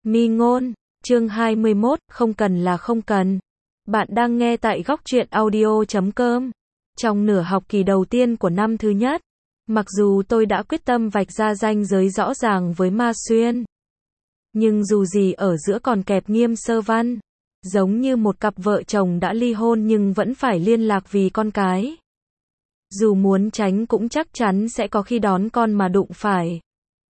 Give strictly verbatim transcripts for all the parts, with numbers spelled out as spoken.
Mi ngôn, chương hai mươi mốt, không cần là không cần. Bạn đang nghe tại góc truyện audio chấm com. Trong nửa học kỳ đầu tiên của năm thứ nhất, mặc dù tôi đã quyết tâm vạch ra ranh giới rõ ràng với Ma Xuyên, nhưng dù gì ở giữa còn kẹp Nghiêm Sơ Văn. Giống như một cặp vợ chồng đã ly hôn nhưng vẫn phải liên lạc vì con cái. Dù muốn tránh cũng chắc chắn sẽ có khi đón con mà đụng phải.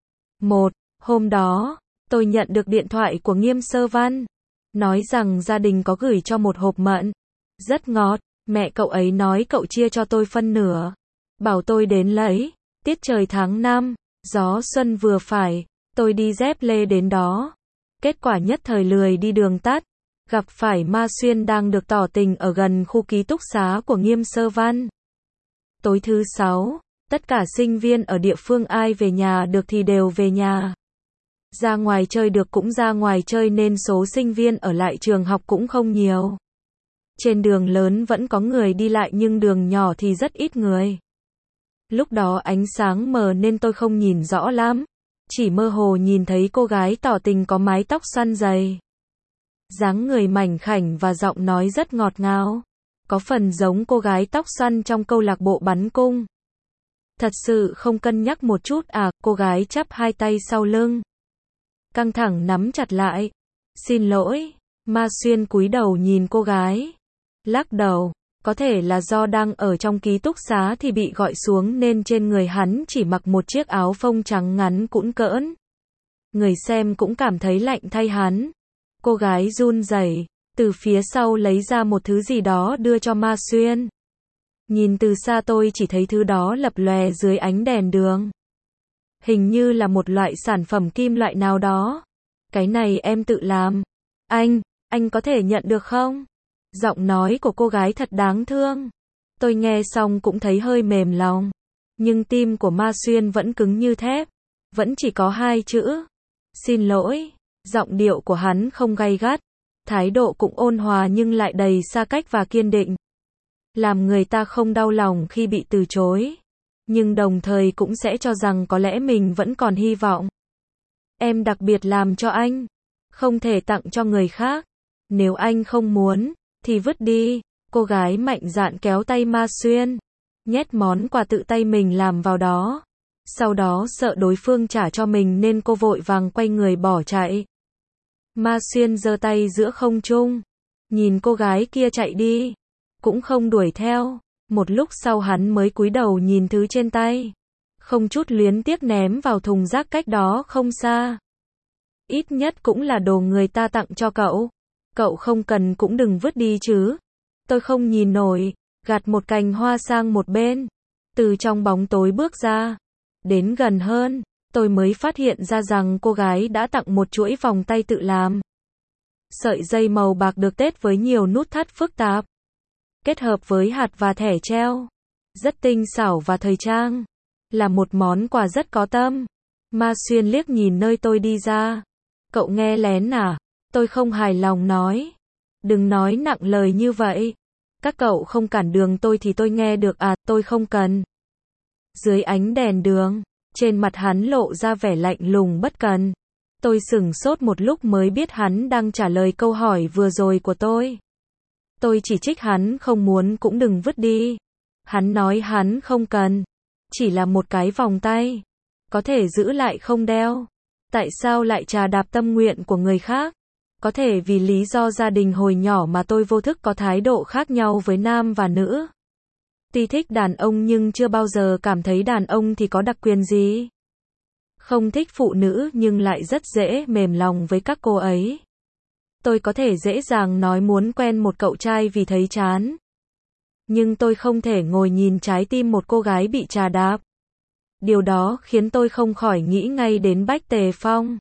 Một, hôm đó, tôi nhận được điện thoại của Nghiêm Sơ Văn, nói rằng gia đình có gửi cho một hộp mận. Rất ngọt, mẹ cậu ấy nói cậu chia cho tôi phân nửa. Bảo tôi đến lấy, tiết trời tháng năm, gió xuân vừa phải, tôi đi dép lê đến đó. Kết quả nhất thời lười đi đường tắt, gặp phải Ma Xuyên đang được tỏ tình ở gần khu ký túc xá của Nghiêm Sơ Văn. Tối thứ sáu, tất cả sinh viên ở địa phương ai về nhà được thì đều về nhà. Ra ngoài chơi được cũng ra ngoài chơi nên số sinh viên ở lại trường học cũng không nhiều. Trên đường lớn vẫn có người đi lại nhưng đường nhỏ thì rất ít người. Lúc đó ánh sáng mờ nên tôi không nhìn rõ lắm, chỉ mơ hồ nhìn thấy cô gái tỏ tình có mái tóc xoăn dày. Dáng người mảnh khảnh và giọng nói rất ngọt ngào, có phần giống cô gái tóc xoăn trong câu lạc bộ bắn cung. Thật sự không cân nhắc một chút à, cô gái chắp hai tay sau lưng, căng thẳng nắm chặt lại. Xin lỗi, Ma Xuyên cúi đầu nhìn cô gái, lắc đầu, có thể là do đang ở trong ký túc xá thì bị gọi xuống nên trên người hắn chỉ mặc một chiếc áo phông trắng ngắn cũn cỡn. Người xem cũng cảm thấy lạnh thay hắn. Cô gái run rẩy, từ phía sau lấy ra một thứ gì đó đưa cho Ma Xuyên. Nhìn từ xa tôi chỉ thấy thứ đó lập lòe dưới ánh đèn đường. Hình như là một loại sản phẩm kim loại nào đó. Cái này em tự làm. Anh, anh có thể nhận được không? Giọng nói của cô gái thật đáng thương. Tôi nghe xong cũng thấy hơi mềm lòng. Nhưng tim của Ma Xuyên vẫn cứng như thép. Vẫn chỉ có hai chữ. Xin lỗi. Giọng điệu của hắn không gay gắt. Thái độ cũng ôn hòa nhưng lại đầy xa cách và kiên định. Làm người ta không đau lòng khi bị từ chối. Nhưng đồng thời cũng sẽ cho rằng có lẽ mình vẫn còn hy vọng. Em đặc biệt làm cho anh. Không thể tặng cho người khác. Nếu anh không muốn, thì vứt đi. Cô gái mạnh dạn kéo tay Ma Xuyên, nhét món quà tự tay mình làm vào đó. Sau đó sợ đối phương trả cho mình nên cô vội vàng quay người bỏ chạy. Ma Xuyên giơ tay giữa không trung, nhìn cô gái kia chạy đi, cũng không đuổi theo. Một lúc sau hắn mới cúi đầu nhìn thứ trên tay, không chút luyến tiếc ném vào thùng rác cách đó không xa. Ít nhất cũng là đồ người ta tặng cho cậu. Cậu không cần cũng đừng vứt đi chứ. Tôi không nhìn nổi, gạt một cành hoa sang một bên, từ trong bóng tối bước ra. Đến gần hơn, tôi mới phát hiện ra rằng cô gái đã tặng một chuỗi vòng tay tự làm. Sợi dây màu bạc được tết với nhiều nút thắt phức tạp, kết hợp với hạt và thẻ treo. Rất tinh xảo và thời trang. Là một món quà rất có tâm. Ma Xuyên liếc nhìn nơi tôi đi ra. Cậu nghe lén à? Tôi không hài lòng nói. Đừng nói nặng lời như vậy. Các cậu không cản đường tôi thì tôi nghe được à, tôi không cần. Dưới ánh đèn đường, trên mặt hắn lộ ra vẻ lạnh lùng bất cần. Tôi sửng sốt một lúc mới biết hắn đang trả lời câu hỏi vừa rồi của tôi. Tôi chỉ trích hắn không muốn cũng đừng vứt đi. Hắn nói hắn không cần. Chỉ là một cái vòng tay. Có thể giữ lại không đeo. Tại sao lại trà đạp tâm nguyện của người khác? Có thể vì lý do gia đình hồi nhỏ mà tôi vô thức có thái độ khác nhau với nam và nữ. Tuy thích đàn ông nhưng chưa bao giờ cảm thấy đàn ông thì có đặc quyền gì. Không thích phụ nữ nhưng lại rất dễ mềm lòng với các cô ấy. Tôi có thể dễ dàng nói muốn quen một cậu trai vì thấy chán. Nhưng tôi không thể ngồi nhìn trái tim một cô gái bị trà đạp. Điều đó khiến tôi không khỏi nghĩ ngay đến Bách Tề Phong.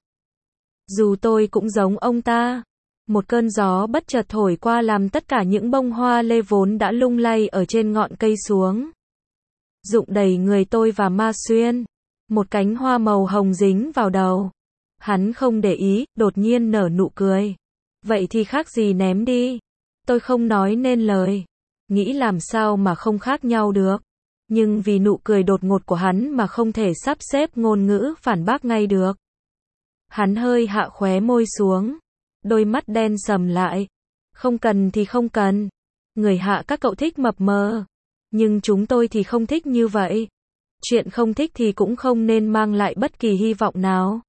Dù tôi cũng giống ông ta. Một cơn gió bất chợt thổi qua làm tất cả những bông hoa lê vốn đã lung lay ở trên ngọn cây xuống. Rụng đầy người tôi và Ma Xuyên. Một cánh hoa màu hồng dính vào đầu. Hắn không để ý, đột nhiên nở nụ cười. Vậy thì khác gì ném đi. Tôi không nói nên lời. Nghĩ làm sao mà không khác nhau được. Nhưng vì nụ cười đột ngột của hắn mà không thể sắp xếp ngôn ngữ phản bác ngay được. Hắn hơi hạ khóe môi xuống. Đôi mắt đen sầm lại. Không cần thì không cần. Người Hạ các cậu thích mập mờ. Nhưng chúng tôi thì không thích như vậy. Chuyện không thích thì cũng không nên mang lại bất kỳ hy vọng nào.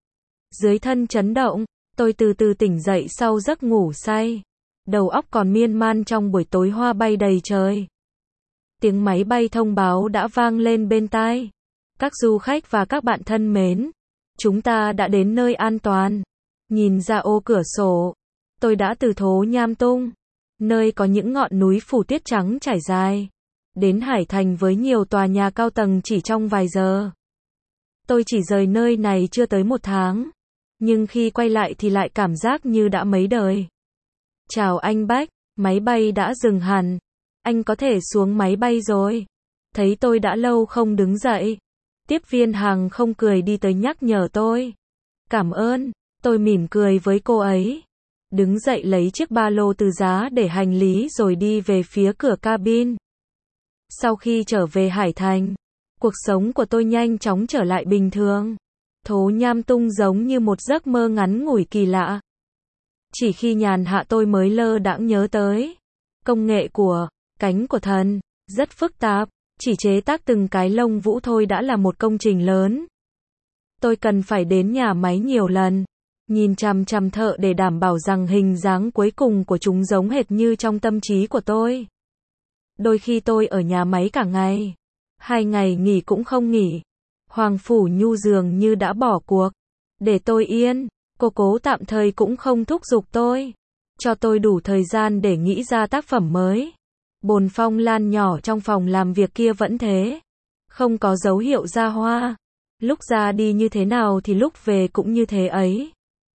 Dưới thân chấn động, tôi từ từ tỉnh dậy sau giấc ngủ say. Đầu óc còn miên man trong buổi tối hoa bay đầy trời. Tiếng máy bay thông báo đã vang lên bên tai. Các du khách và các bạn thân mến, chúng ta đã đến nơi an toàn. Nhìn ra ô cửa sổ, tôi đã từ Thố Nham Tung, nơi có những ngọn núi phủ tuyết trắng trải dài, đến Hải Thành với nhiều tòa nhà cao tầng chỉ trong vài giờ. Tôi chỉ rời nơi này chưa tới một tháng, nhưng khi quay lại thì lại cảm giác như đã mấy đời. Chào anh Bách, máy bay đã dừng hẳn. Anh có thể xuống máy bay rồi. Thấy tôi đã lâu không đứng dậy. Tiếp viên hàng không cười đi tới nhắc nhở tôi. Cảm ơn, tôi mỉm cười với cô ấy. Đứng dậy lấy chiếc ba lô từ giá để hành lý rồi đi về phía cửa cabin. Sau khi trở về Hải Thành, cuộc sống của tôi nhanh chóng trở lại bình thường. Thố Nham Tung giống như một giấc mơ ngắn ngủi kỳ lạ. Chỉ khi nhàn hạ tôi mới lơ đãng nhớ tới. Công nghệ của cánh của thần rất phức tạp, chỉ chế tác từng cái lông vũ thôi đã là một công trình lớn. Tôi cần phải đến nhà máy nhiều lần, nhìn chằm chằm thợ để đảm bảo rằng hình dáng cuối cùng của chúng giống hệt như trong tâm trí của tôi. Đôi khi tôi ở nhà máy cả ngày, hai ngày nghỉ cũng không nghỉ. Hoàng Phủ Nhu dường như đã bỏ cuộc, để tôi yên. Cô cố tạm thời cũng không thúc giục tôi, cho tôi đủ thời gian để nghĩ ra tác phẩm mới. Bồn phong lan nhỏ trong phòng làm việc kia vẫn thế, không có dấu hiệu ra hoa. Lúc ra đi như thế nào thì lúc về cũng như thế ấy.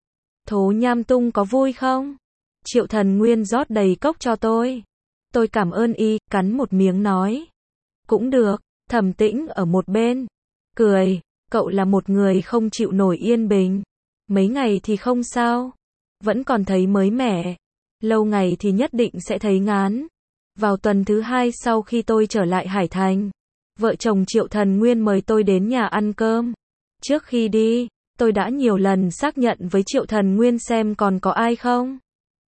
Thố Nham Tung có vui không? Triệu Thần Nguyên rót đầy cốc cho tôi. Tôi cảm ơn y, cắn một miếng nói. Cũng được. Thẩm Tĩnh ở một bên cười, cậu là một người không chịu nổi yên bình. Mấy ngày thì không sao, vẫn còn thấy mới mẻ. Lâu ngày thì nhất định sẽ thấy ngán. Vào tuần thứ hai sau khi tôi trở lại Hải Thành, vợ chồng Triệu Thần Nguyên mời tôi đến nhà ăn cơm. Trước khi đi, tôi đã nhiều lần xác nhận với Triệu Thần Nguyên xem còn có ai không.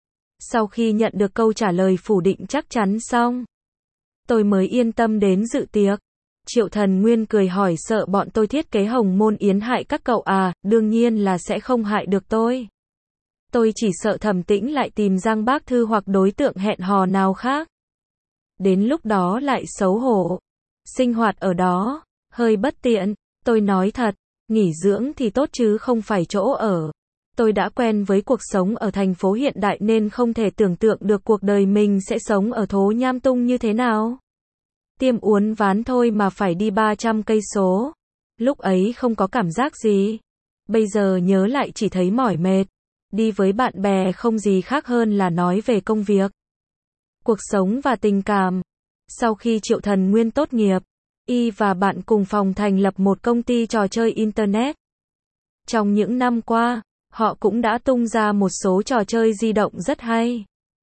Sau khi nhận được câu trả lời phủ định chắc chắn xong, tôi mới yên tâm đến dự tiệc. Triệu Thần Nguyên cười hỏi sợ bọn tôi thiết kế hồng môn yến hại các cậu à, đương nhiên là sẽ không hại được tôi. Tôi chỉ sợ Thẩm Tĩnh lại tìm Giang Bác Thư hoặc đối tượng hẹn hò nào khác. Đến lúc đó lại xấu hổ. Sinh hoạt ở đó, hơi bất tiện, tôi nói thật, nghỉ dưỡng thì tốt chứ không phải chỗ ở. Tôi đã quen với cuộc sống ở thành phố hiện đại nên không thể tưởng tượng được cuộc đời mình sẽ sống ở Thố Nham Tung như thế nào. Tiêm uốn ván thôi mà phải đi ba trăm cây số. Lúc ấy không có cảm giác gì. Bây giờ nhớ lại chỉ thấy mỏi mệt. Đi với bạn bè không gì khác hơn là nói về công việc, cuộc sống và tình cảm. Sau khi Triệu Thần Nguyên tốt nghiệp, y và bạn cùng phòng thành lập một công ty trò chơi Internet. Trong những năm qua, họ cũng đã tung ra một số trò chơi di động rất hay.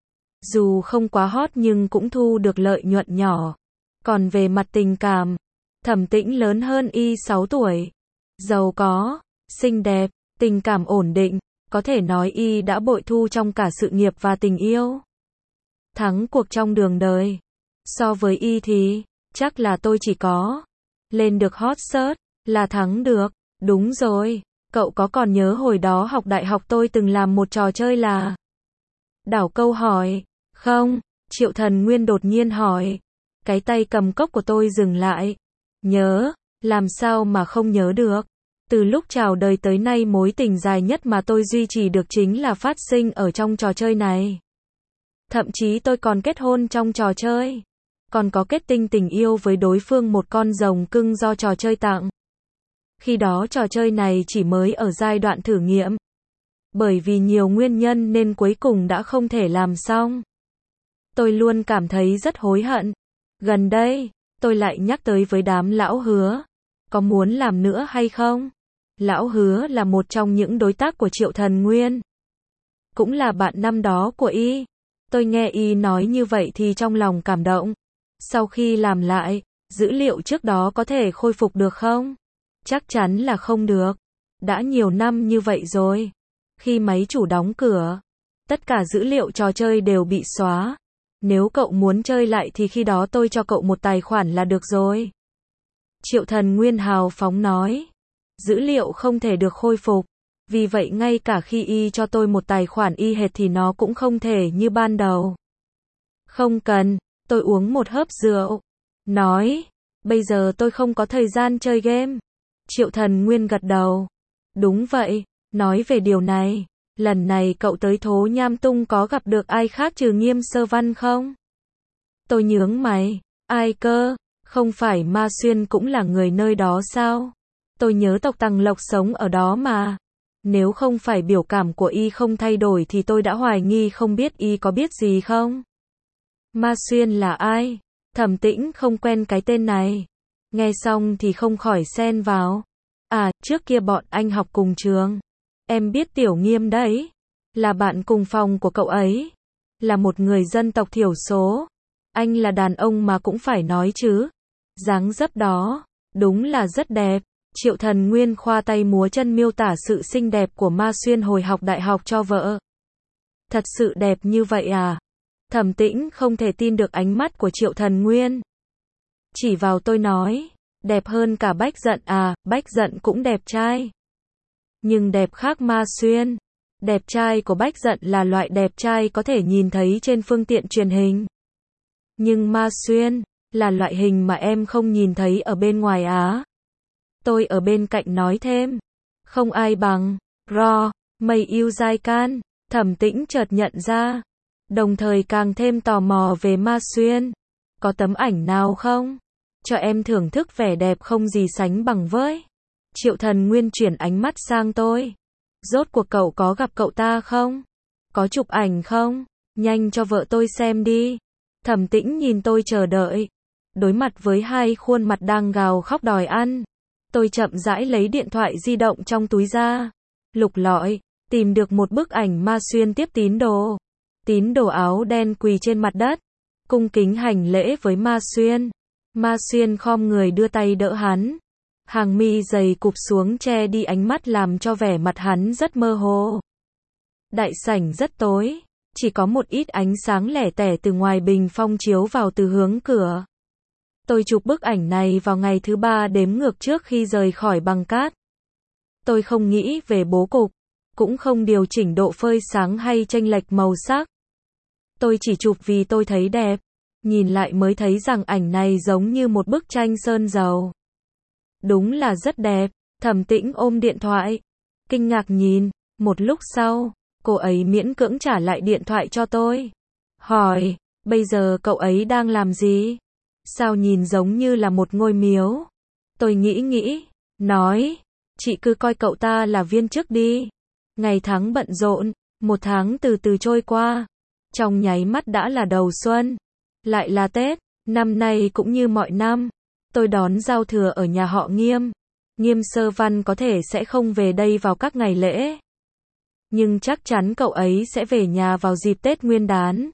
Dù không quá hot nhưng cũng thu được lợi nhuận nhỏ. Còn về mặt tình cảm, Thẩm Tĩnh lớn hơn y sáu tuổi. Giàu có, xinh đẹp, tình cảm ổn định, có thể nói y đã bội thu trong cả sự nghiệp và tình yêu. Thắng cuộc trong đường đời. So với y thì, chắc là tôi chỉ có lên được hot search là thắng được. Đúng rồi, cậu có còn nhớ hồi đó học đại học tôi từng làm một trò chơi là đảo câu hỏi, không? Triệu Thần Nguyên đột nhiên hỏi. Cái tay cầm cốc của tôi dừng lại. Nhớ, làm sao mà không nhớ được. Từ lúc chào đời tới nay mối tình dài nhất mà tôi duy trì được chính là phát sinh ở trong trò chơi này. Thậm chí tôi còn kết hôn trong trò chơi. Còn có kết tinh tình yêu với đối phương một con rồng cưng do trò chơi tặng. Khi đó trò chơi này chỉ mới ở giai đoạn thử nghiệm. Bởi vì nhiều nguyên nhân nên cuối cùng đã không thể làm xong. Tôi luôn cảm thấy rất hối hận. Gần đây, tôi lại nhắc tới với đám lão Hứa. Có muốn làm nữa hay không? Lão Hứa là một trong những đối tác của Triệu Thần Nguyên. Cũng là bạn năm đó của y. Tôi nghe y nói như vậy thì trong lòng cảm động. Sau khi làm lại, dữ liệu trước đó có thể khôi phục được không? Chắc chắn là không được. Đã nhiều năm như vậy rồi. Khi máy chủ đóng cửa, tất cả dữ liệu trò chơi đều bị xóa. Nếu cậu muốn chơi lại thì khi đó tôi cho cậu một tài khoản là được rồi. Triệu Thần Nguyên hào phóng nói. Dữ liệu không thể được khôi phục. Vì vậy ngay cả khi y cho tôi một tài khoản y hệt thì nó cũng không thể như ban đầu. Không cần, tôi uống một hớp rượu. Nói, bây giờ tôi không có thời gian chơi game. Triệu Thần Nguyên gật đầu. Đúng vậy, nói về điều này, lần này cậu tới Thố Nham Tung có gặp được ai khác trừ Nghiêm Sơ Văn không? Tôi nhướng mày, ai cơ, không phải Ma Xuyên cũng là người nơi đó sao? Tôi nhớ tộc Tằng Lộc sống ở đó mà. Nếu không phải biểu cảm của y không thay đổi thì tôi đã hoài nghi không biết y có biết gì không? Ma Xuyên là ai? Thẩm Tĩnh không quen cái tên này. Nghe xong thì không khỏi xen vào. À, trước kia bọn anh học cùng trường. Em biết Tiểu Nghiêm đấy. Là bạn cùng phòng của cậu ấy. Là một người dân tộc thiểu số. Anh là đàn ông mà cũng phải nói chứ. Dáng dấp đó, đúng là rất đẹp. Triệu Thần Nguyên khoa tay múa chân miêu tả sự xinh đẹp của Ma Xuyên hồi học đại học cho vợ. Thật sự đẹp như vậy à? Thẩm Tĩnh không thể tin được ánh mắt của Triệu Thần Nguyên. Chỉ vào tôi nói, đẹp hơn cả Bách Dận à, Bách Dận cũng đẹp trai. Nhưng đẹp khác Ma Xuyên. Đẹp trai của Bách Dận là loại đẹp trai có thể nhìn thấy trên phương tiện truyền hình. Nhưng Ma Xuyên, là loại hình mà em không nhìn thấy ở bên ngoài á. Tôi ở bên cạnh nói thêm. Không ai bằng. Ro, mây yêu dai can. Thẩm Tĩnh chợt nhận ra. Đồng thời càng thêm tò mò về Ma Xuyên. Có tấm ảnh nào không? Cho em thưởng thức vẻ đẹp không gì sánh bằng với. Triệu Thần Nguyên chuyển ánh mắt sang tôi. Rốt cuộc cậu có gặp cậu ta không? Có chụp ảnh không? Nhanh cho vợ tôi xem đi. Thẩm Tĩnh nhìn tôi chờ đợi. Đối mặt với hai khuôn mặt đang gào khóc đòi ăn. Tôi chậm rãi lấy điện thoại di động trong túi ra. Lục lọi, tìm được một bức ảnh Ma Xuyên tiếp tín đồ. Tín đồ áo đen quỳ trên mặt đất. Cung kính hành lễ với Ma Xuyên. Ma Xuyên khom người đưa tay đỡ hắn. Hàng mi dày cụp xuống che đi ánh mắt làm cho vẻ mặt hắn rất mơ hồ. Đại sảnh rất tối. Chỉ có một ít ánh sáng lẻ tẻ từ ngoài bình phong chiếu vào từ hướng cửa. Tôi chụp bức ảnh này vào ngày thứ ba đếm ngược trước khi rời khỏi băng cát. Tôi không nghĩ về bố cục, cũng không điều chỉnh độ phơi sáng hay chênh lệch màu sắc. Tôi chỉ chụp vì tôi thấy đẹp. Nhìn lại mới thấy rằng ảnh này giống như một bức tranh sơn dầu. Đúng là rất đẹp. Thẩm Tĩnh ôm điện thoại. Kinh ngạc nhìn. Một lúc sau, cô ấy miễn cưỡng trả lại điện thoại cho tôi. Hỏi, bây giờ cậu ấy đang làm gì? Sao nhìn giống như là một ngôi miếu? Tôi nghĩ nghĩ, nói, chị cứ coi cậu ta là viên chức đi. Ngày tháng bận rộn, một tháng từ từ trôi qua. Trong nháy mắt đã là đầu xuân. Lại là Tết, năm nay cũng như mọi năm. Tôi đón giao thừa ở nhà họ Nghiêm. Nghiêm Sơ Văn có thể sẽ không về đây vào các ngày lễ. Nhưng chắc chắn cậu ấy sẽ về nhà vào dịp Tết Nguyên đán.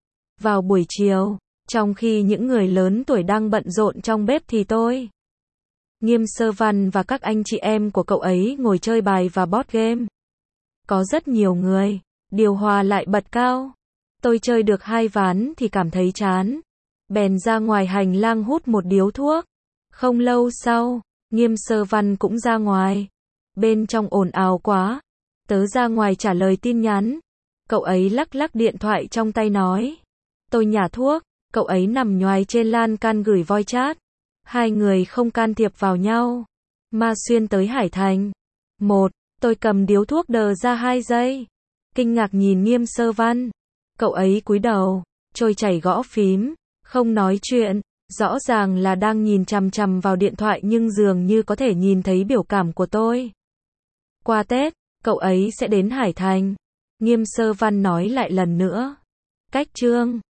Vào buổi chiều, trong khi những người lớn tuổi đang bận rộn trong bếp thì tôi, Nghiêm Sơ Văn và các anh chị em của cậu ấy ngồi chơi bài và board game. Có rất nhiều người, điều hòa lại bật cao. Tôi chơi được hai ván thì cảm thấy chán. Bèn ra ngoài hành lang hút một điếu thuốc. Không lâu sau, Nghiêm Sơ Văn cũng ra ngoài. Bên trong ồn ào quá. Tớ ra ngoài trả lời tin nhắn. Cậu ấy lắc lắc điện thoại trong tay nói. Tôi nhả thuốc. Cậu ấy nằm nhoài trên lan can gửi voice chat. Hai người không can thiệp vào nhau. Ma Xuyên tới Hải Thành. Một, tôi cầm điếu thuốc đờ ra hai giây. Kinh ngạc nhìn Nghiêm Sơ Văn. Cậu ấy cúi đầu, trôi chảy gõ phím, không nói chuyện. Rõ ràng là đang nhìn chằm chằm vào điện thoại nhưng dường như có thể nhìn thấy biểu cảm của tôi. Qua Tết, cậu ấy sẽ đến Hải Thành. Nghiêm Sơ Văn nói lại lần nữa. Cách chương